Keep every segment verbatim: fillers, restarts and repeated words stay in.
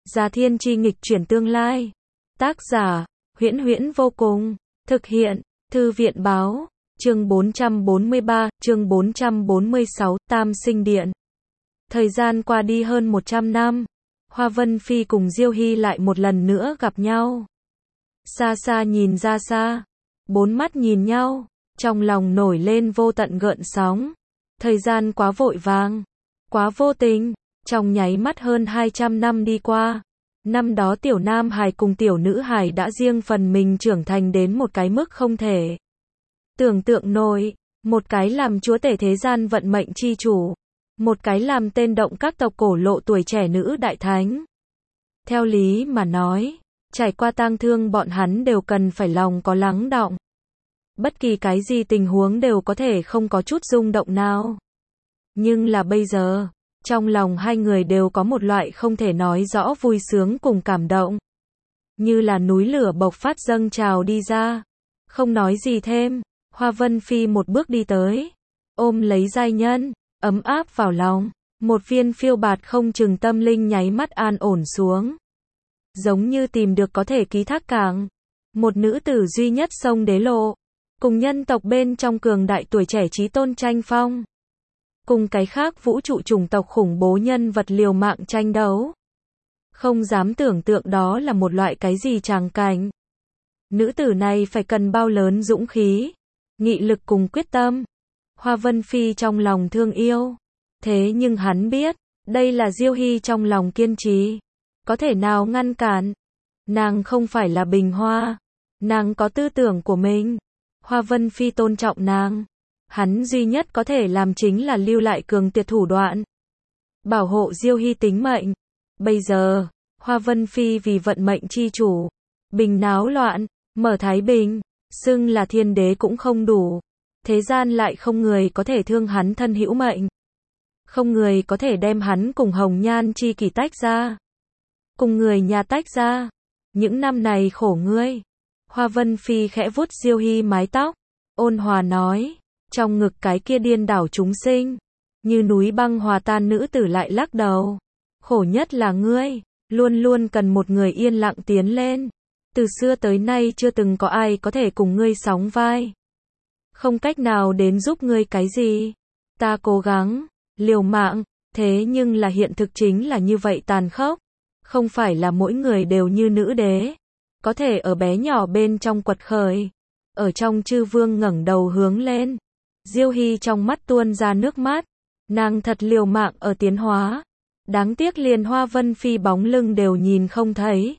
Già Thiên Chi nghịch chuyển tương lai. Tác giả, Huyễn Huyễn vô cùng. Thực hiện, Thư viện báo. Chương bốn trăm bốn mươi ba, chương bốn trăm bốn mươi sáu, Tam Sinh Điện. Thời gian qua đi hơn một trăm năm, Hoa Vân Phi cùng Diêu Hy lại một lần nữa gặp nhau. Xa xa nhìn ra xa, bốn mắt nhìn nhau, trong lòng nổi lên vô tận gợn sóng. Thời gian quá vội vàng, quá vô tình, trong nháy mắt hơn hai trăm năm đi qua. Năm đó tiểu nam hài cùng tiểu nữ hài đã riêng phần mình trưởng thành đến một cái mức không thể tưởng tượng nổi, một cái làm chúa tể thế gian vận mệnh chi chủ, một cái làm tên động các tộc cổ lộ tuổi trẻ nữ đại thánh. Theo lý mà nói, trải qua tang thương bọn hắn đều cần phải lòng có lắng đọng. Bất kỳ cái gì tình huống đều có thể không có chút rung động nào. Nhưng là bây giờ, trong lòng hai người đều có một loại không thể nói rõ vui sướng cùng cảm động. Như là núi lửa bộc phát dâng trào đi ra. Không nói gì thêm, Hoa Vân Phi một bước đi tới, ôm lấy giai nhân, ấm áp vào lòng. Một viên phiêu bạt không chừng tâm linh nháy mắt an ổn xuống. Giống như tìm được có thể ký thác cảng. Một nữ tử duy nhất sông đế lộ, cùng nhân tộc bên trong cường đại tuổi trẻ chí tôn tranh phong. Cùng cái khác vũ trụ chủng tộc khủng bố nhân vật liều mạng tranh đấu. Không dám tưởng tượng đó là một loại cái gì tràng cảnh. Nữ tử này phải cần bao lớn dũng khí, nghị lực cùng quyết tâm. Hoa Vân Phi trong lòng thương yêu. Thế nhưng hắn biết, đây là Diêu Hy trong lòng kiên trì. Có thể nào ngăn cản? Nàng không phải là bình hoa. Nàng có tư tưởng của mình. Hoa Vân Phi tôn trọng nàng. Hắn duy nhất có thể làm chính là lưu lại cường tuyệt thủ đoạn. Bảo hộ Diêu Hy tính mệnh. Bây giờ, Hoa Vân Phi vì vận mệnh chi chủ. Bình náo loạn, mở thái bình. Xưng là thiên đế cũng không đủ. Thế gian lại không người có thể thương hắn thân hữu mệnh. Không người có thể đem hắn cùng hồng nhan chi kỷ tách ra. Cùng người nhà tách ra. Những năm này khổ ngươi. Hoa Vân Phi khẽ vuốt Diêu Hy mái tóc. Ôn hòa nói. Trong ngực cái kia điên đảo chúng sinh. Như núi băng hòa tan nữ tử lại lắc đầu. Khổ nhất là ngươi. Luôn luôn cần một người yên lặng tiến lên. Từ xưa tới nay chưa từng có ai có thể cùng ngươi sóng vai. Không cách nào đến giúp ngươi cái gì. Ta cố gắng, liều mạng. Thế nhưng là hiện thực chính là như vậy tàn khốc. Không phải là mỗi người đều như nữ đế. Có thể ở bé nhỏ bên trong quật khởi. Ở trong chư vương ngẩng đầu hướng lên. Diêu Hy trong mắt tuôn ra nước mắt. Nàng thật liều mạng ở tiến hóa. Đáng tiếc liền Hoa Vân Phi bóng lưng đều nhìn không thấy.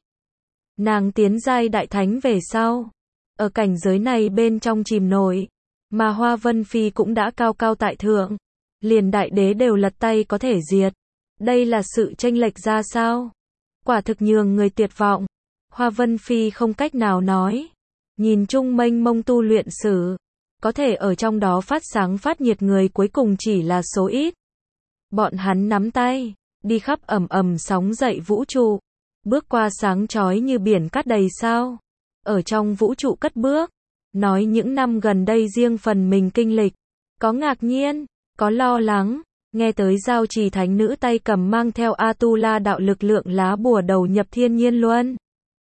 Nàng tiến giai đại thánh về sau. Ở cảnh giới này bên trong chìm nổi. Mà Hoa Vân Phi cũng đã cao cao tại thượng. Liền đại đế đều lật tay có thể diệt. Đây là sự chênh lệch ra sao? Quả thực nhường người tuyệt vọng. Hoa Vân Phi không cách nào nói. Nhìn chung mênh mông tu luyện sử. Có thể ở trong đó phát sáng phát nhiệt người cuối cùng chỉ là số ít. Bọn hắn nắm tay. Đi khắp ầm ầm sóng dậy vũ trụ. Bước qua sáng chói như biển cát đầy sao. Ở trong vũ trụ cất bước. Nói những năm gần đây riêng phần mình kinh lịch. Có ngạc nhiên, có lo lắng. Nghe tới giao trì thánh nữ tay cầm mang theo Atula đạo lực lượng lá bùa đầu nhập thiên nhiên luân.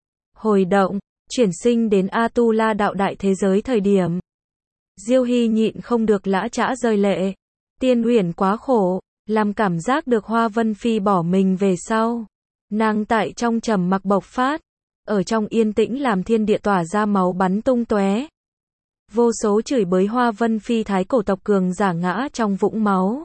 Hồi động, chuyển sinh đến Atula đạo đại thế giới thời điểm. Diêu Hy nhịn không được lã chã rơi lệ. Tiên Uyển quá khổ, làm cảm giác được Hoa Vân Phi bỏ mình về sau. Nàng tại trong trầm mặc bộc phát. Ở trong yên tĩnh làm thiên địa tỏa ra máu bắn tung tóe. Vô số chửi bới Hoa Vân Phi thái cổ tộc cường giả ngã trong vũng máu.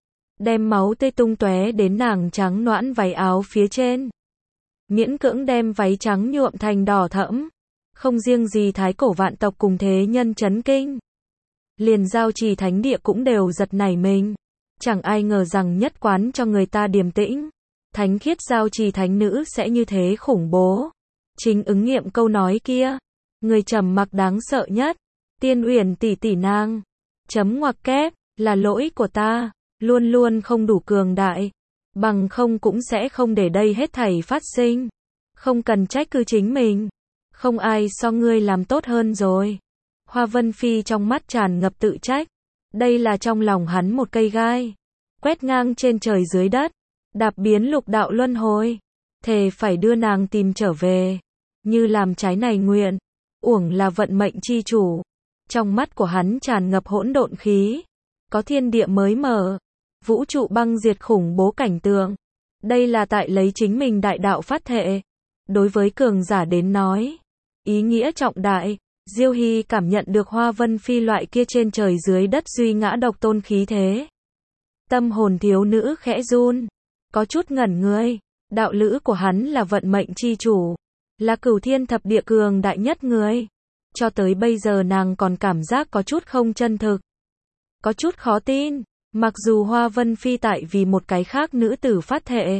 Đem máu tươi tung tóe đến nàng trắng nõn váy áo phía trên. Miễn cưỡng đem váy trắng nhuộm thành đỏ thẫm. Không riêng gì thái cổ vạn tộc cùng thế nhân chấn kinh. Liền giao trì thánh địa cũng đều giật nảy mình. Chẳng ai ngờ rằng nhất quán cho người ta điềm tĩnh. Thánh khiết giao trì thánh nữ sẽ như thế khủng bố. Chính ứng nghiệm câu nói kia. Người trầm mặc đáng sợ nhất. Tiên Uyển tỷ tỷ nàng. Chấm ngoặc kép, là lỗi của ta. Luôn luôn không đủ cường đại. Bằng không cũng sẽ không để đây hết thảy phát sinh. Không cần trách cứ chính mình. Không ai so ngươi làm tốt hơn rồi. Hoa Vân Phi trong mắt tràn ngập tự trách. Đây là trong lòng hắn một cây gai. Quét ngang trên trời dưới đất. Đạp biến lục đạo luân hồi. thề phải đưa nàng tìm trở về, như làm trái này nguyện, uổng là vận mệnh chi chủ. Trong mắt của hắn tràn ngập hỗn độn khí, có thiên địa mới mở, vũ trụ băng diệt khủng bố cảnh tượng. Đây là tại lấy chính mình đại đạo phát thệ. Đối với cường giả đến nói, ý nghĩa trọng đại. Diêu Hy cảm nhận được Hoa Vân Phi loại kia trên trời dưới đất duy ngã độc tôn khí thế. Tâm hồn thiếu nữ khẽ run, có chút ngẩn người. Đạo lữ của hắn là vận mệnh chi chủ, là cửu thiên thập địa cường đại nhất người. Cho tới bây giờ nàng còn cảm giác có chút không chân thực, có chút khó tin. Mặc dù Hoa Vân Phi tại vì một cái khác nữ tử phát thệ,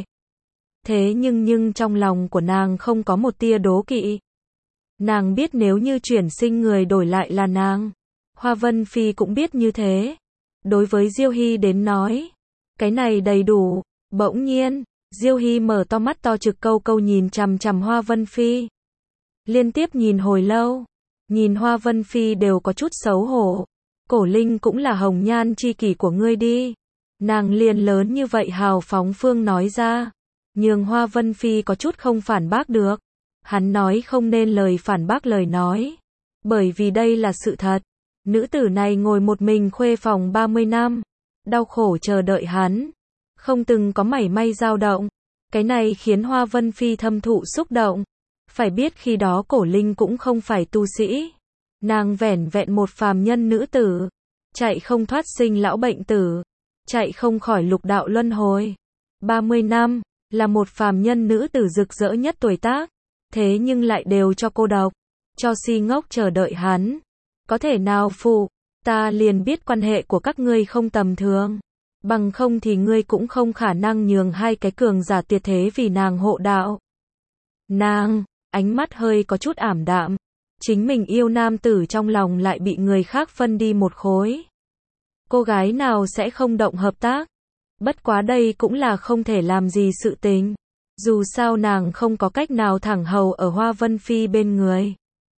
thế nhưng nhưng trong lòng của nàng không có một tia đố kỵ. Nàng biết nếu như chuyển sinh người đổi lại là nàng, Hoa Vân Phi cũng biết như thế. Đối với Diêu Hy đến nói, cái này đầy đủ. Bỗng nhiên, Diêu Hy mở to mắt to trực câu câu nhìn chằm chằm Hoa Vân Phi. Liên tiếp nhìn hồi lâu, nhìn Hoa Vân Phi đều có chút xấu hổ. Cổ Linh cũng là hồng nhan chi kỷ của ngươi đi. Nàng liền lớn như vậy hào phóng phương nói ra, nhường Hoa Vân Phi có chút không phản bác được. Hắn nói không nên lời phản bác lời nói, bởi vì đây là sự thật. Nữ tử này ngồi một mình khuê phòng ba mươi năm, đau khổ chờ đợi hắn, không từng có mảy may dao động. Cái này khiến Hoa Vân Phi thâm thụ xúc động. Phải biết khi đó Cổ Linh cũng không phải tu sĩ, nàng vẻn vẹn một phàm nhân nữ tử, chạy không thoát sinh lão bệnh tử, chạy không khỏi lục đạo luân hồi. ba mươi năm, là một phàm nhân nữ tử rực rỡ nhất tuổi tác, thế nhưng lại đều cho cô độc, cho si ngốc chờ đợi hắn. Có thể nào phụ, ta liền biết quan hệ của các ngươi không tầm thường, bằng không thì ngươi cũng không khả năng nhường hai cái cường giả tuyệt thế vì nàng hộ đạo. Nàng, ánh mắt hơi có chút ảm đạm, chính mình yêu nam tử trong lòng lại bị người khác phân đi một khối. Cô gái nào sẽ không động hợp tác? Bất quá đây cũng là không thể làm gì sự tình. Dù sao nàng không có cách nào thẳng hầu ở Hoa Vân Phi bên người.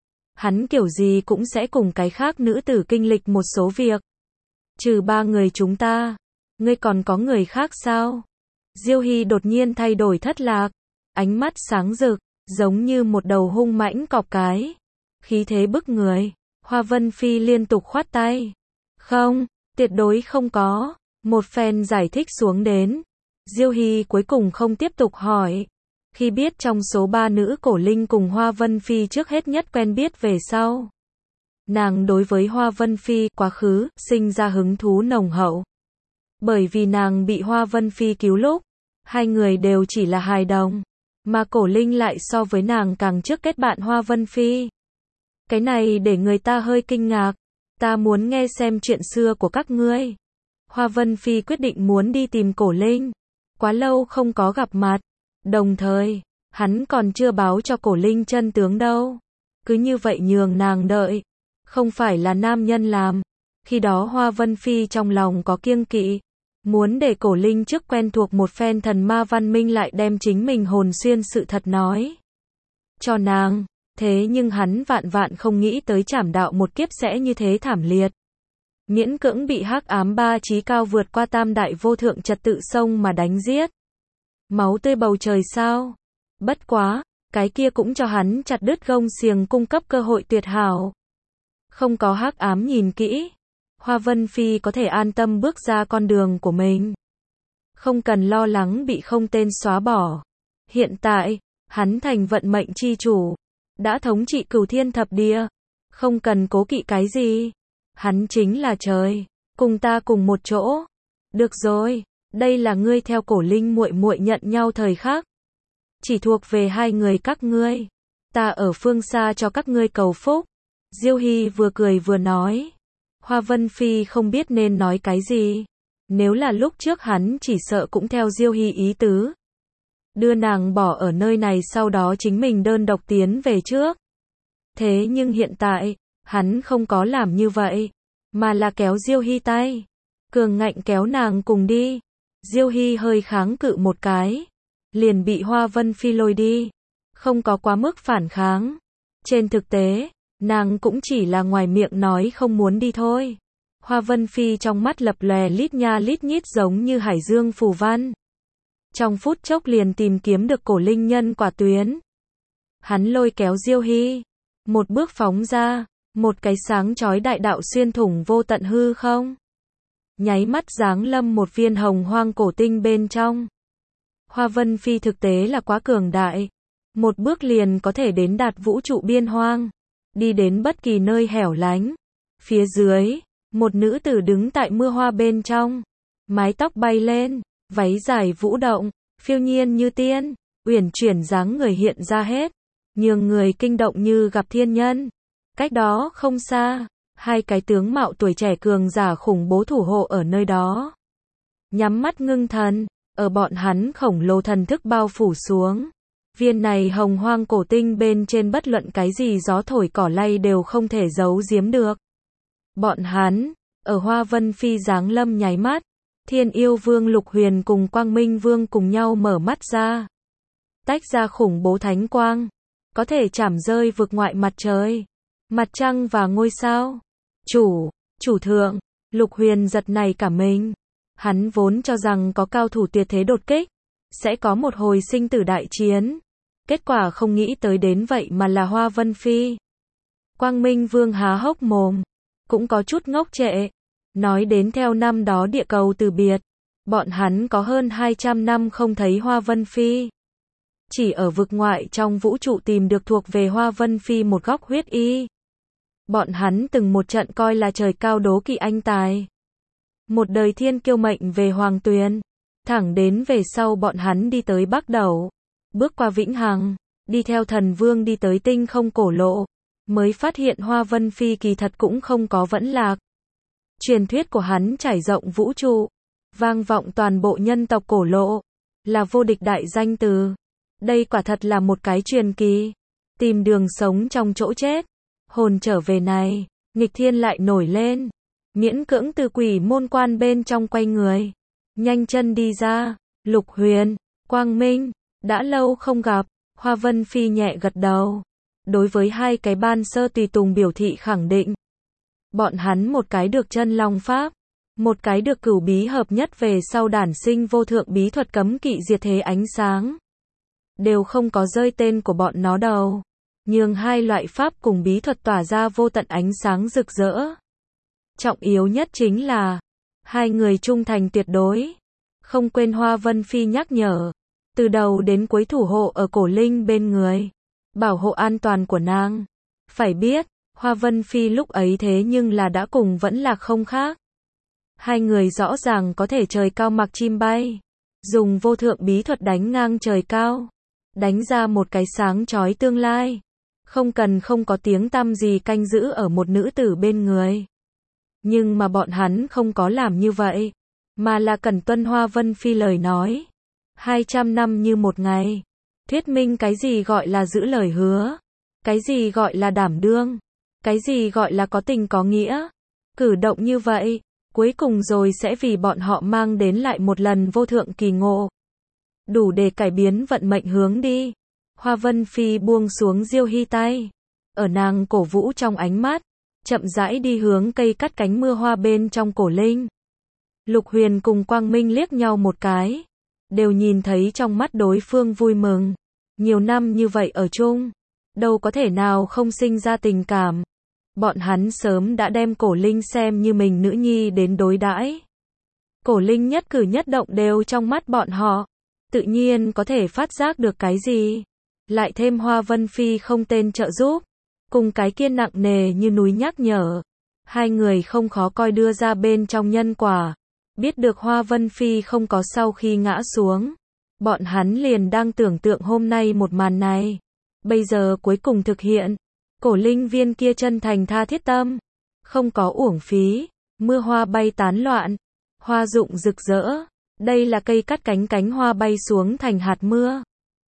Hắn kiểu gì cũng sẽ cùng cái khác nữ tử kinh lịch một số việc. Trừ ba người chúng ta, ngươi còn có người khác sao? Diêu Hy đột nhiên thay đổi thất lạc, ánh mắt sáng rực, giống như một đầu hung mãnh cọp cái, khí thế bức người. Hoa Vân Phi liên tục khoát tay. Không, tuyệt đối không có. Một phen giải thích xuống đến, Diêu Hy cuối cùng không tiếp tục hỏi. Khi biết trong số ba nữ Cổ Linh cùng Hoa Vân Phi trước hết nhất quen biết về sau, nàng đối với Hoa Vân Phi quá khứ sinh ra hứng thú nồng hậu. Bởi vì nàng bị Hoa Vân Phi cứu lúc, hai người đều chỉ là hài đồng, mà Cổ Linh lại so với nàng càng trước kết bạn Hoa Vân Phi. Cái này để người ta hơi kinh ngạc. Ta muốn nghe xem chuyện xưa của các ngươi. Hoa Vân Phi quyết định muốn đi tìm Cổ Linh. Quá lâu không có gặp mặt. Đồng thời, hắn còn chưa báo cho Cổ Linh chân tướng đâu. Cứ như vậy nhường nàng đợi. Không phải là nam nhân làm. Khi đó Hoa Vân Phi trong lòng có kiêng kỵ. Muốn để Cổ Linh trước quen thuộc một phen thần ma văn minh lại đem chính mình hồn xuyên sự thật nói cho nàng. Thế nhưng hắn vạn vạn không nghĩ tới trảm đạo một kiếp sẽ như thế thảm liệt. Miễn cưỡng bị hắc ám ba chí cao vượt qua tam đại vô thượng trật tự sông mà đánh giết. Máu tươi bầu trời sao? Bất quá, cái kia cũng cho hắn chặt đứt gông xiềng cung cấp cơ hội tuyệt hảo. Không có hắc ám nhìn kỹ, Hoa Vân Phi có thể an tâm bước ra con đường của mình. Không cần lo lắng bị không tên xóa bỏ. Hiện tại, hắn thành vận mệnh chi chủ, đã thống trị cửu thiên thập địa, không cần cố kỵ cái gì. Hắn chính là trời, cùng ta cùng một chỗ. Được rồi, đây là ngươi theo Cổ Linh muội muội nhận nhau thời khắc, chỉ thuộc về hai người các ngươi. Ta ở phương xa cho các ngươi cầu phúc. Diêu Hy vừa cười vừa nói. Hoa Vân Phi không biết nên nói cái gì. Nếu là lúc trước hắn chỉ sợ cũng theo Diêu Hy ý tứ, đưa nàng bỏ ở nơi này sau đó chính mình đơn độc tiến về trước. Thế nhưng hiện tại, hắn không có làm như vậy, mà là kéo Diêu Hy tay, cường ngạnh kéo nàng cùng đi. Diêu Hy hơi kháng cự một cái, liền bị Hoa Vân Phi lôi đi, không có quá mức phản kháng. Trên thực tế, nàng cũng chỉ là ngoài miệng nói không muốn đi thôi. Hoa Vân Phi trong mắt lập lòe lít nha lít nhít giống như hải dương phù văn. trong phút chốc liền tìm kiếm được cổ linh nhân quả tuyến. Hắn lôi kéo Diêu Hy, một bước phóng ra, một cái sáng chói đại đạo xuyên thủng vô tận hư không. Nháy mắt giáng lâm một viên hồng hoang cổ tinh bên trong. Hoa Vân Phi thực tế là quá cường đại, một bước liền có thể đến đạt vũ trụ biên hoang, đi đến bất kỳ nơi hẻo lánh. Phía dưới, một nữ tử đứng tại mưa hoa bên trong, mái tóc bay lên, váy dài vũ động, phiêu nhiên như tiên, uyển chuyển dáng người hiện ra hết, nhường người kinh động như gặp thiên nhân. Cách đó không xa, hai cái tướng mạo tuổi trẻ cường giả khủng bố thủ hộ ở nơi đó. Nhắm mắt ngưng thần, ở bọn hắn khổng lồ thần thức bao phủ xuống. Viên này hồng hoang cổ tinh bên trên bất luận cái gì gió thổi cỏ lay đều không thể giấu giếm được. Bọn hắn, ở Hoa Vân Phi giáng lâm nháy mắt, Thiên Yêu Vương Lục Huyền cùng Quang Minh Vương cùng nhau mở mắt ra. Tách ra khủng bố thánh quang, có thể chảm rơi vực ngoại mặt trời, mặt trăng và ngôi sao. Chủ, chủ thượng, Lục Huyền giật nảy cả mình. Hắn vốn cho rằng có cao thủ tuyệt thế đột kích, sẽ có một hồi sinh tử đại chiến. Kết quả không nghĩ tới đến vậy mà là Hoa Vân Phi. Quang Minh Vương há hốc mồm, cũng có chút ngốc trệ. Nói đến theo năm đó địa cầu từ biệt, bọn hắn có hơn hai trăm năm không thấy Hoa Vân Phi. Chỉ ở vực ngoại trong vũ trụ tìm được thuộc về Hoa Vân Phi một góc huyết y. Bọn hắn từng một trận coi là trời cao đố kỵ anh tài. Một đời thiên kiêu mệnh về Hoàng Tuyền. Thẳng đến về sau bọn hắn đi tới Bắc Đẩu, bước qua Vĩnh Hằng, đi theo thần vương đi tới tinh không cổ lộ, mới phát hiện Hoa Vân Phi kỳ thật cũng không có vẫn lạc. Truyền thuyết của hắn trải rộng vũ trụ, vang vọng toàn bộ nhân tộc cổ lộ, là vô địch đại danh từ. Đây quả thật là một cái truyền kỳ, tìm đường sống trong chỗ chết. Hồn trở về này, nghịch thiên lại nổi lên, miễn cưỡng từ quỷ môn quan bên trong quay người, nhanh chân đi ra. Lục Huyền, Quang Minh, đã lâu không gặp. Hoa Vân Phi nhẹ gật đầu, đối với hai cái ban sơ tùy tùng biểu thị khẳng định. Bọn hắn một cái được chân long pháp, một cái được cửu bí hợp nhất về sau đản sinh vô thượng bí thuật cấm kỵ diệt thế ánh sáng. Đều không có rơi tên của bọn nó đâu, nhưng hai loại pháp cùng bí thuật tỏa ra vô tận ánh sáng rực rỡ. Trọng yếu nhất chính là, hai người trung thành tuyệt đối. Không quên Hoa Vân Phi nhắc nhở, từ đầu đến cuối thủ hộ ở cổ linh bên người, bảo hộ an toàn của nàng. Phải biết, Hoa Vân Phi lúc ấy thế nhưng là đã cùng vẫn là không khác. Hai người rõ ràng có thể trời cao mặc chim bay, dùng vô thượng bí thuật đánh ngang trời cao, đánh ra một cái sáng chói tương lai. Không cần không có tiếng tăm gì canh giữ ở một nữ tử bên người. Nhưng mà bọn hắn không có làm như vậy, mà là cần tuân Hoa Vân Phi lời nói. Hai trăm năm như một ngày, thuyết minh cái gì gọi là giữ lời hứa, cái gì gọi là đảm đương, cái gì gọi là có tình có nghĩa. Cử động như vậy, cuối cùng rồi sẽ vì bọn họ mang đến lại một lần vô thượng kỳ ngộ, đủ để cải biến vận mệnh hướng đi. Hoa Vân Phi buông xuống Diêu Hy tay, ở nàng cổ vũ trong ánh mắt, chậm rãi đi hướng cây cắt cánh mưa hoa bên trong cổ linh. Lục Huyền cùng Quang Minh liếc nhau một cái, đều nhìn thấy trong mắt đối phương vui mừng. Nhiều năm như vậy ở chung, đâu có thể nào không sinh ra tình cảm. Bọn hắn sớm đã đem cổ linh xem như mình nữ nhi đến đối đãi. Cổ linh nhất cử nhất động đều trong mắt bọn họ, tự nhiên có thể phát giác được cái gì. Lại thêm Hoa Vân Phi không tên trợ giúp, cùng cái kia nặng nề như núi nhắc nhở, hai người không khó coi đưa ra bên trong nhân quả. Biết được Hoa Vân Phi không có sau khi ngã xuống, bọn hắn liền đang tưởng tượng hôm nay một màn này. Bây giờ cuối cùng thực hiện, cổ linh viên kia chân thành tha thiết tâm, không có uổng phí. Mưa hoa bay tán loạn, hoa rụng rực rỡ. Đây là cây cắt cánh cánh hoa bay xuống thành hạt mưa,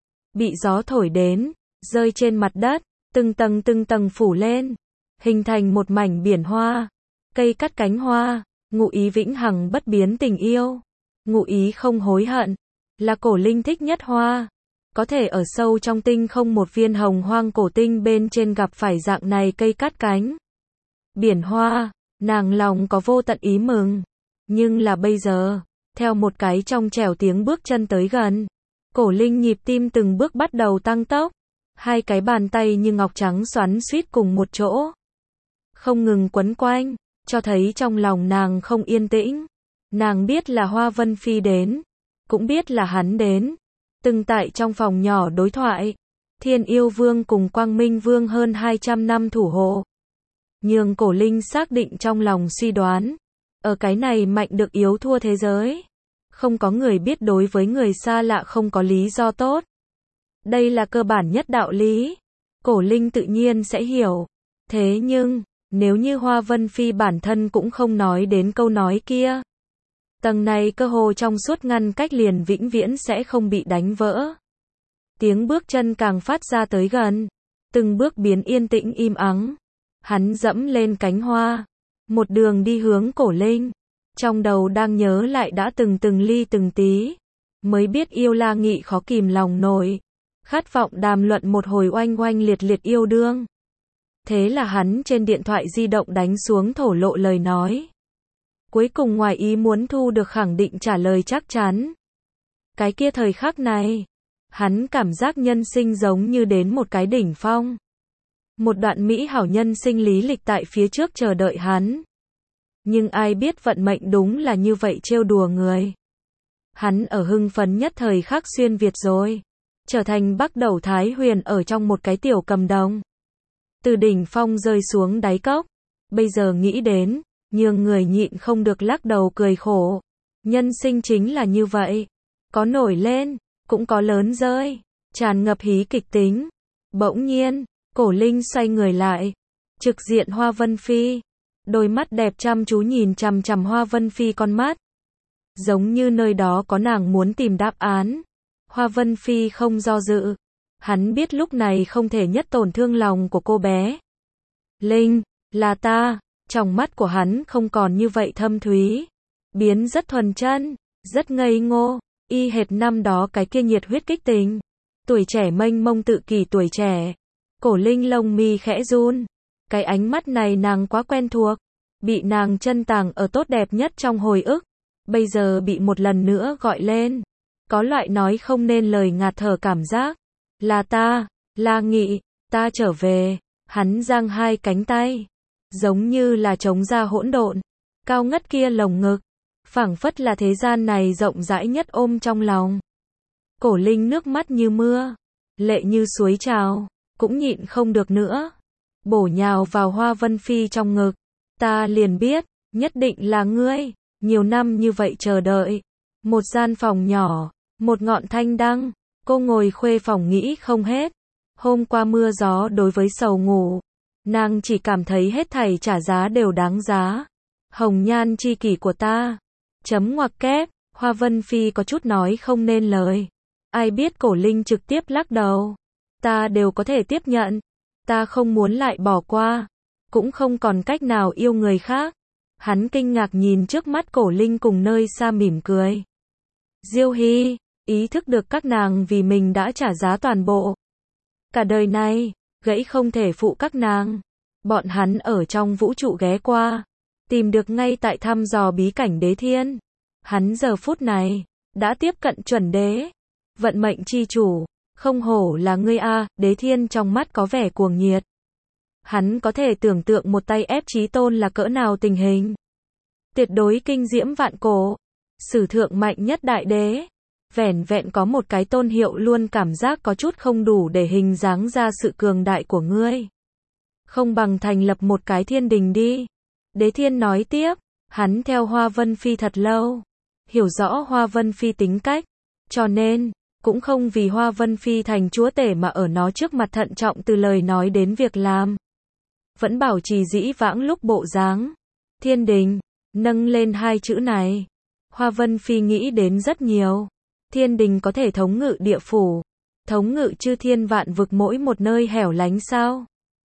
bị gió thổi đến, rơi trên mặt đất, từng tầng từng tầng phủ lên, hình thành một mảnh biển hoa. Cây cắt cánh hoa, ngụ ý vĩnh hằng bất biến tình yêu, ngụ ý không hối hận, là cổ linh thích nhất hoa. Có thể ở sâu trong tinh không một viên hồng hoang cổ tinh bên trên gặp phải dạng này cây cắt cánh biển hoa, nàng lòng có vô tận ý mừng. Nhưng là bây giờ, theo một cái trong trẻo tiếng bước chân tới gần. Cổ Linh nhịp tim từng bước bắt đầu tăng tốc, hai cái bàn tay như ngọc trắng xoắn xuýt cùng một chỗ, không ngừng quấn quanh, cho thấy trong lòng nàng không yên tĩnh. Nàng biết là Hoa Vân Phi đến, cũng biết là hắn đến. Từng tại trong phòng nhỏ đối thoại, Thiên Yêu Vương cùng Quang Minh Vương hơn hai trăm năm thủ hộ, nhường Cổ Linh xác định trong lòng suy đoán, ở cái này mạnh được yếu thua thế giới, không có người biết đối với người xa lạ không có lý do tốt. Đây là cơ bản nhất đạo lý, Cổ Linh tự nhiên sẽ hiểu. Thế nhưng, nếu như Hoa Vân Phi bản thân cũng không nói đến câu nói kia, tầng này cơ hồ trong suốt ngăn cách liền vĩnh viễn sẽ không bị đánh vỡ. Tiếng bước chân càng phát ra tới gần, từng bước biến yên tĩnh im ắng. Hắn dẫm lên cánh hoa, một đường đi hướng Cổ Linh, trong đầu đang nhớ lại đã từng từng ly từng tí, mới biết yêu La Nghị khó kìm lòng nổi, khát vọng đàm luận một hồi oanh oanh liệt liệt yêu đương. Thế là hắn trên điện thoại di động đánh xuống thổ lộ lời nói. Cuối cùng ngoài ý muốn thu được khẳng định trả lời chắc chắn. Cái kia thời khắc này, hắn cảm giác nhân sinh giống như đến một cái đỉnh phong. Một đoạn mỹ hảo nhân sinh lý lịch tại phía trước chờ đợi hắn. Nhưng ai biết vận mệnh đúng là như vậy trêu đùa người. Hắn ở hưng phấn nhất thời khắc xuyên Việt rồi, trở thành Bắc Đẩu Thái Huyền ở trong một cái tiểu cầm đồng. Từ đỉnh phong rơi xuống đáy cốc, bây giờ nghĩ đến, nhường người nhịn không được lắc đầu cười khổ. Nhân sinh chính là như vậy, có nổi lên, cũng có lớn rơi, tràn ngập hí kịch tính. Bỗng nhiên, Cổ Linh xoay người lại, trực diện Hoa Vân Phi, đôi mắt đẹp chăm chú nhìn chằm chằm Hoa Vân Phi con mắt, giống như nơi đó có nàng muốn tìm đáp án. Hoa Vân Phi không do dự, hắn biết lúc này không thể nhất tổn thương lòng của cô bé. Linh, là ta. Trong mắt của hắn không còn như vậy thâm thúy, biến rất thuần chân, rất ngây ngô, y hệt năm đó cái kia nhiệt huyết kích tình, tuổi trẻ mênh mông tự kỷ tuổi trẻ. Cổ Linh lông mi khẽ run, cái ánh mắt này nàng quá quen thuộc, bị nàng chân tàng ở tốt đẹp nhất trong hồi ức, bây giờ bị một lần nữa gọi lên, có loại nói không nên lời ngạt thở cảm giác. Là ta, La Nghị, ta trở về. Hắn giang hai cánh tay, giống như là trống ra hỗn độn, cao ngất kia lồng ngực, phảng phất là thế gian này rộng rãi nhất ôm trong lòng. Cổ Linh nước mắt như mưa, lệ như suối trào, cũng nhịn không được nữa, bổ nhào vào Hoa Vân Phi trong ngực. Ta liền biết, nhất định là ngươi, nhiều năm như vậy chờ đợi. Một gian phòng nhỏ, một ngọn thanh đăng, cô ngồi khuê phòng nghĩ không hết. Hôm qua mưa gió đối với sầu ngủ, nàng chỉ cảm thấy hết thảy trả giá đều đáng giá. Hồng nhan chi kỷ của ta. Chấm ngoặc kép, Hoa Vân Phi có chút nói không nên lời. Ai biết Cổ Linh trực tiếp lắc đầu. Ta đều có thể tiếp nhận. Ta không muốn lại bỏ qua. Cũng không còn cách nào yêu người khác. Hắn kinh ngạc nhìn trước mắt Cổ Linh cùng nơi xa mỉm cười. Diêu Hy, ý thức được các nàng vì mình đã trả giá toàn bộ. Cả đời này, gãy không thể phụ các nàng. Bọn hắn ở trong vũ trụ ghé qua, tìm được ngay tại thăm dò bí cảnh đế thiên. Hắn giờ phút này, đã tiếp cận chuẩn đế. Vận mệnh chi chủ, không hổ là ngươi a. Đế thiên trong mắt có vẻ cuồng nhiệt. Hắn có thể tưởng tượng một tay ép chí tôn là cỡ nào tình hình. Tuyệt đối kinh diễm vạn cổ. Sử thượng mạnh nhất đại đế. Vẻn vẹn có một cái tôn hiệu luôn cảm giác có chút không đủ để hình dáng ra sự cường đại của ngươi. Không bằng thành lập một cái thiên đình đi. Đế thiên nói tiếp, hắn theo Hoa Vân Phi thật lâu, hiểu rõ Hoa Vân Phi tính cách, cho nên, cũng không vì Hoa Vân Phi thành chúa tể mà ở nó trước mặt thận trọng từ lời nói đến việc làm. Vẫn bảo trì dĩ vãng lúc bộ dáng. Thiên đình, nâng lên hai chữ này. Hoa Vân Phi nghĩ đến rất nhiều. Thiên đình có thể thống ngự địa phủ, thống ngự chư thiên vạn vực mỗi một nơi hẻo lánh sao?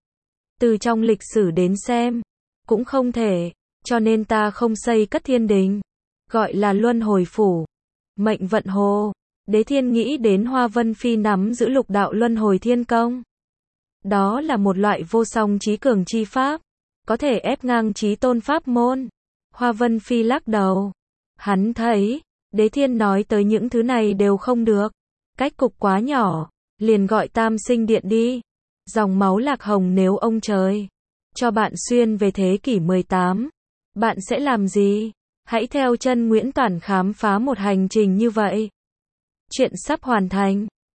Từ trong lịch sử đến xem, cũng không thể, cho nên ta không xây cất thiên đình, gọi là luân hồi phủ. Mệnh vận hồ, đế thiên nghĩ đến Hoa Vân Phi nắm giữ lục đạo luân hồi thiên công. Đó là một loại vô song trí cường chi pháp, có thể ép ngang trí tôn pháp môn. Hoa Vân Phi lắc đầu, hắn thấy, Đế Thiên nói tới những thứ này đều không được. Cách cục quá nhỏ, liền gọi Tam Sinh Điện đi. Dòng máu Lạc Hồng nếu ông trời cho bạn xuyên về thế kỷ mười tám, bạn sẽ làm gì? Hãy theo chân Nguyễn Toản khám phá một hành trình như vậy. Chuyện sắp hoàn thành.